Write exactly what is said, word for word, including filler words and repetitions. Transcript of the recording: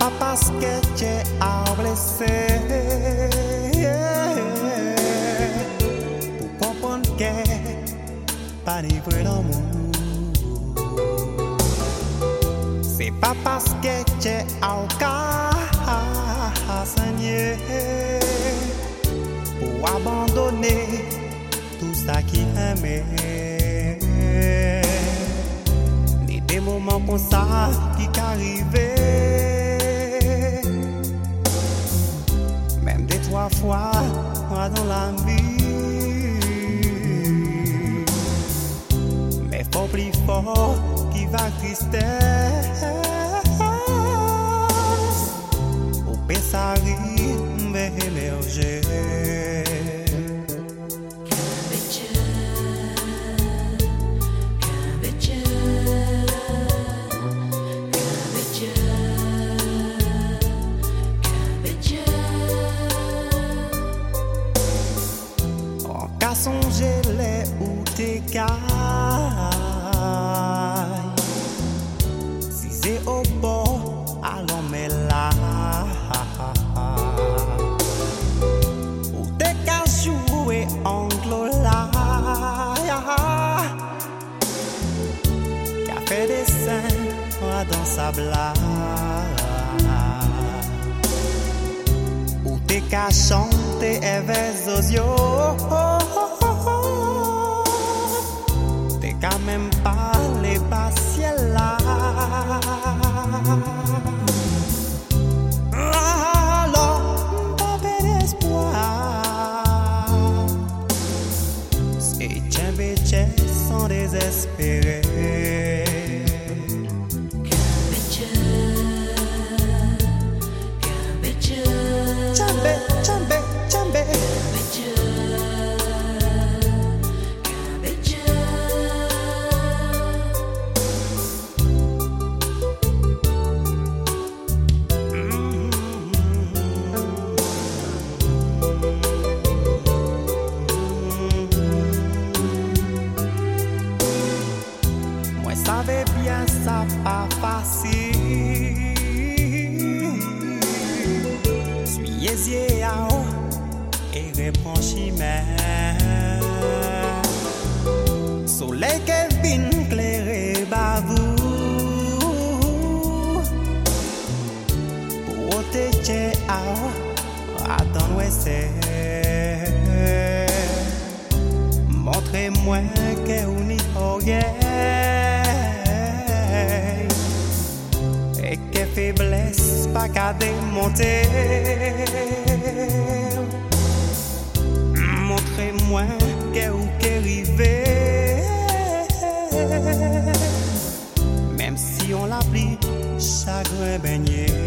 pas parce que tu es blessé pour comprendre que pas de vrai d'amour. C'est pas parce que tu es au cas pour abandonner tout ça qui aimait. Des moments comme ça qui arrivaient, même des trois fois dans la vie. Mais faut plus fort qui va tristesse. Au Pessari va émerger. Songer les ou tes cailles. Si c'est au bord, allons mais là. Ou tes cas jouer anglola. Qui a fait des scènes dans sa blague. Ou tes cas chanter Evers Ozio. Quand même pas les patients là. Alors, pas d'espoir. C'est un béché sans désespérer. Chambe, chambe, chambe. Savais bien ça pas facile. Suis yézié à eau et reprends chimère. Soleil Kevin clairé bavou. Pour te tché à eau, attends c'est. Montrez-moi que vous n'y auriez. Et que faiblesse pas qu'à démonter. Montrez-moi que vous qu'arrivez. Même si on l'a pris chagrin baigné.